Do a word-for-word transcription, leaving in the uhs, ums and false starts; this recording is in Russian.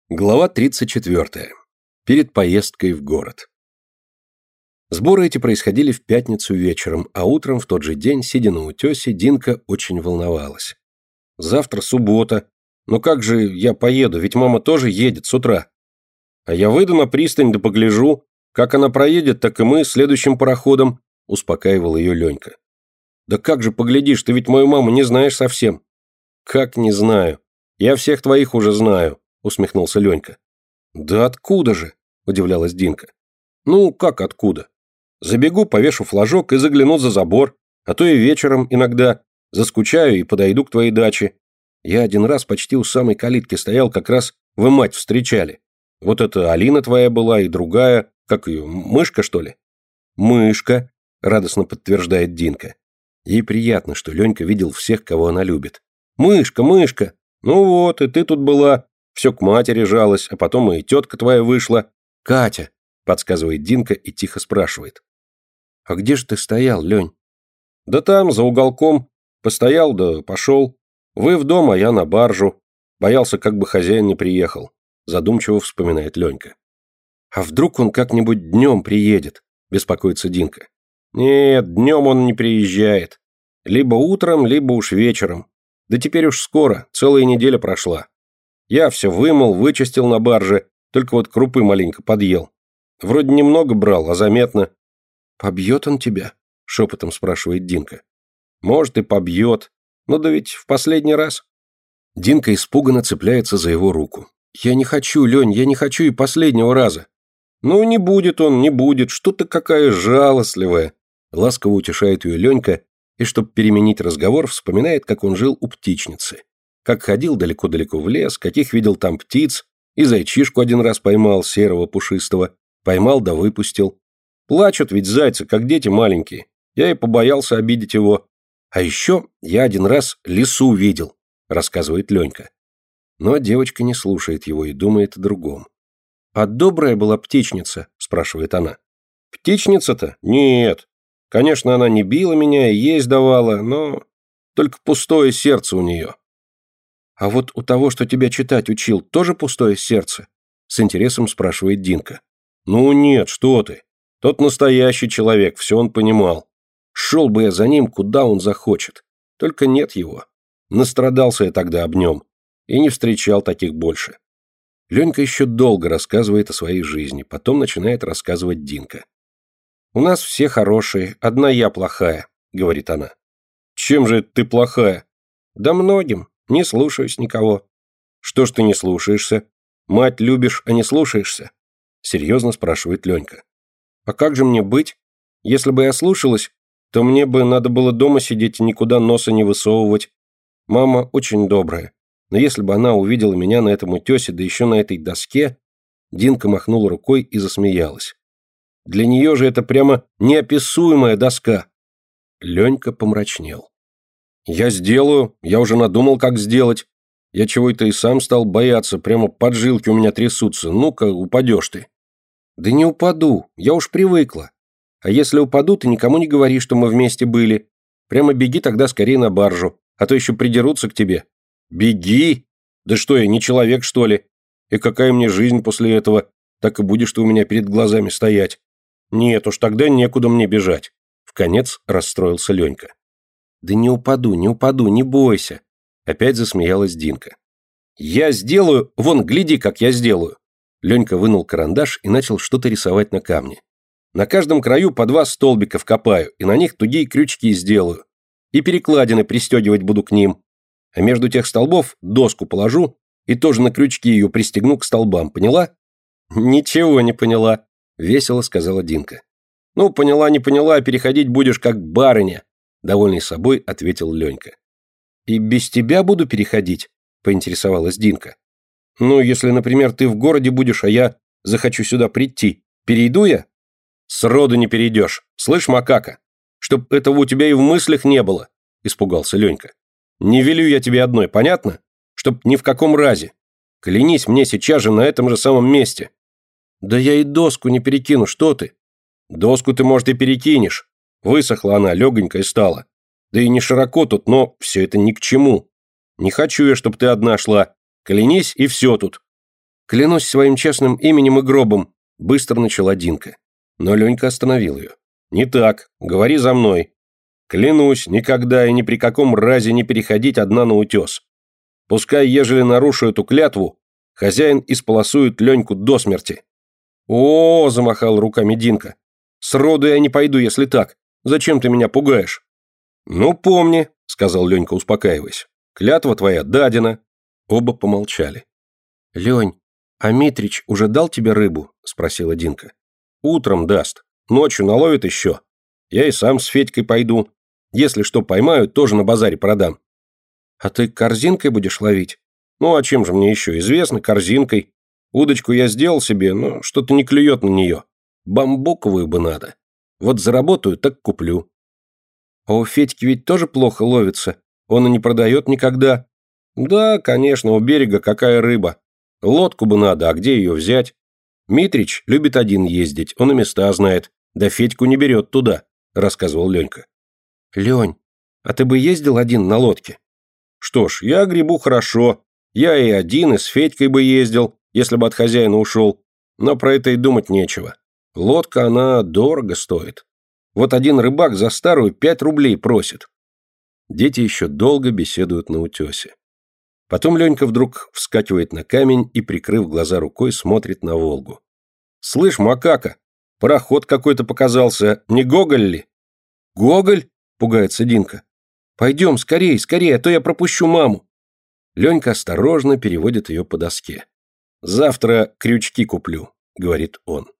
Глава тридцать четвёртая. Перед поездкой в город. Сборы эти происходили в пятницу вечером, а утром в тот же день, сидя на утесе, Динка очень волновалась. «Завтра суббота. Но как же я поеду, ведь мама тоже едет с утра. А я выйду на пристань да погляжу. Как она проедет, так и мы следующим пароходом», — успокаивал ее Ленька. «Да как же поглядишь, ты ведь мою маму не знаешь совсем». «Как не знаю? Я всех твоих уже знаю», — усмехнулся Ленька. «Да откуда же?» – удивлялась Динка. «Ну, как откуда? Забегу, повешу флажок и загляну за забор, а то и вечером иногда заскучаю и подойду к твоей даче. Я один раз почти у самой калитки стоял, как раз вы мать встречали. Вот это Алина твоя была и другая, как ее, Мышка, что ли?» «Мышка», – радостно подтверждает Динка. Ей приятно, что Ленька видел всех, кого она любит. «Мышка, Мышка! Ну вот, и ты тут была. Все к матери жалась, а потом и тетка твоя вышла. Катя», — подсказывает Динка и тихо спрашивает. «А где же ты стоял, Лень?» «Да там, за уголком. Постоял, да пошел. Вы в дом, а я на баржу. Боялся, как бы хозяин не приехал», — задумчиво вспоминает Ленька. «А вдруг он как-нибудь днем приедет?» — беспокоится Динка. «Нет, днем он не приезжает. Либо утром, либо уж вечером. Да теперь уж скоро, целая неделя прошла. Я все вымыл, вычистил на барже, только вот крупы маленько подъел. Вроде немного брал, а заметно». «Побьет он тебя?» — шепотом спрашивает Динка. «Может, и побьет. Но да ведь в последний раз». Динка испуганно цепляется за его руку. «Я не хочу, Лень, я не хочу и последнего раза». «Ну, не будет он, не будет, что ты какая жалостливая», — ласково утешает ее Ленька, и, чтобы переменить разговор, вспоминает, как он жил у птичницы. Как ходил далеко-далеко в лес, каких видел там птиц, и зайчишку один раз поймал, серого, пушистого. Поймал да выпустил. Плачут ведь зайцы, как дети маленькие. Я и побоялся обидеть его. А еще я один раз лису видел, рассказывает Ленька. Но девочка не слушает его и думает о другом. «А добрая была птичница?» – спрашивает она. «Птичница-то? Нет. Конечно, она не била меня и есть давала, но только пустое сердце у нее». «А вот у того, что тебя читать учил, тоже пустое сердце?» — с интересом спрашивает Динка. «Ну нет, что ты. Тот настоящий человек, все он понимал. Шел бы я за ним, куда он захочет. Только нет его. Настрадался я тогда об нем. И не встречал таких больше». Ленька еще долго рассказывает о своей жизни, потом начинает рассказывать Динка. «У нас все хорошие, одна я плохая», — говорит она. «Чем же ты плохая?» «Да многим. Не слушаюсь никого». «Что ж ты не слушаешься? Мать любишь, а не слушаешься?» Серьезно спрашивает Ленька. «А как же мне быть? Если бы я слушалась, то мне бы надо было дома сидеть и никуда носа не высовывать. Мама очень добрая, но если бы она увидела меня на этом утесе, да еще на этой доске...» Динка махнула рукой и засмеялась. «Для нее же это прямо неописуемая доска». Ленька помрачнел. «Я сделаю, я уже надумал, как сделать. Я чего-то и сам стал бояться, прямо поджилки у меня трясутся. Ну-ка, упадешь ты». «Да не упаду, я уж привыкла. А если упаду, ты никому не говори, что мы вместе были. Прямо беги тогда скорее на баржу, а то еще придерутся к тебе». «Беги? Да что я, не человек, что ли? И какая мне жизнь после этого? Так и будешь ты у меня перед глазами стоять. Нет уж, тогда некуда мне бежать». Вконец расстроился Ленька. «Да не упаду, не упаду, не бойся», — опять засмеялась Динка. «Я сделаю, вон, гляди, как я сделаю». Ленька вынул карандаш и начал что-то рисовать на камне. «На каждом краю по два столбика вкопаю, и на них тугие крючки сделаю. И перекладины пристегивать буду к ним. А между тех столбов доску положу и тоже на крючки ее пристегну к столбам, поняла?» «Ничего не поняла», — весело сказала Динка. «Ну, поняла, не поняла, переходить будешь как барыня», — довольный собой ответил Ленька. «И без тебя буду переходить?» — поинтересовалась Динка. «Ну, если, например, ты в городе будешь, а я захочу сюда прийти, перейду я?» «Сроду не перейдешь. Слышь, макака, чтоб этого у тебя и в мыслях не было», — испугался Ленька. «Не велю я тебе одной, понятно? Чтоб ни в каком разе. Клянись мне сейчас же на этом же самом месте». «Да я и доску не перекину, что ты?» «Доску ты, может, и перекинешь. Высохла она, легонькая стала. Да и не широко тут, но все это ни к чему. Не хочу я, чтоб ты одна шла. Клянись, и все тут». Клянусь своим честным именем и гробом, быстро начала Динка. Но Ленька остановил ее. Не так, говори за мной. Клянусь, никогда и ни при каком разе не переходить одна на утес. Пускай, ежели нарушу эту клятву, хозяин исполосует Леньку до смерти. О, замахал руками Динка. Сроду я не пойду, если так. Зачем ты меня пугаешь? Ну, помни, сказал Ленька, успокаиваясь. Клятва твоя дадена. Оба помолчали. Лень, а Митрич уже дал тебе рыбу? Спросила Динка. Утром даст. Ночью наловит еще. Я и сам с Федькой пойду. Если что поймаю, тоже на базаре продам. А ты корзинкой будешь ловить? Ну, а чем же мне еще? Известно, корзинкой. Удочку я сделал себе, но что-то не клюет на нее. Бамбуковую бы надо. Вот заработаю, так куплю. А у Федьки ведь тоже плохо ловится. Он и не продает никогда. Да, конечно, у берега какая рыба. Лодку бы надо, а где ее взять? Митрич любит один ездить, он и места знает. Да Федьку не берет туда, рассказывал Ленька. Лень, а ты бы ездил один на лодке? Что ж, я гребу хорошо. Я и один, и с Федькой бы ездил, если бы от хозяина ушел. Но про это и думать нечего. Лодка, она дорого стоит. Вот один рыбак за старую пять рублей просит. Дети еще долго беседуют на утесе. Потом Ленька вдруг вскакивает на камень и, прикрыв глаза рукой, смотрит на Волгу. «Слышь, макака, пароход какой-то показался, не Гоголь ли?» «Гоголь?» – пугается Динка. «Пойдем, скорей, скорей, а то я пропущу маму». Ленька осторожно переводит ее по доске. «Завтра крючки куплю», – говорит он.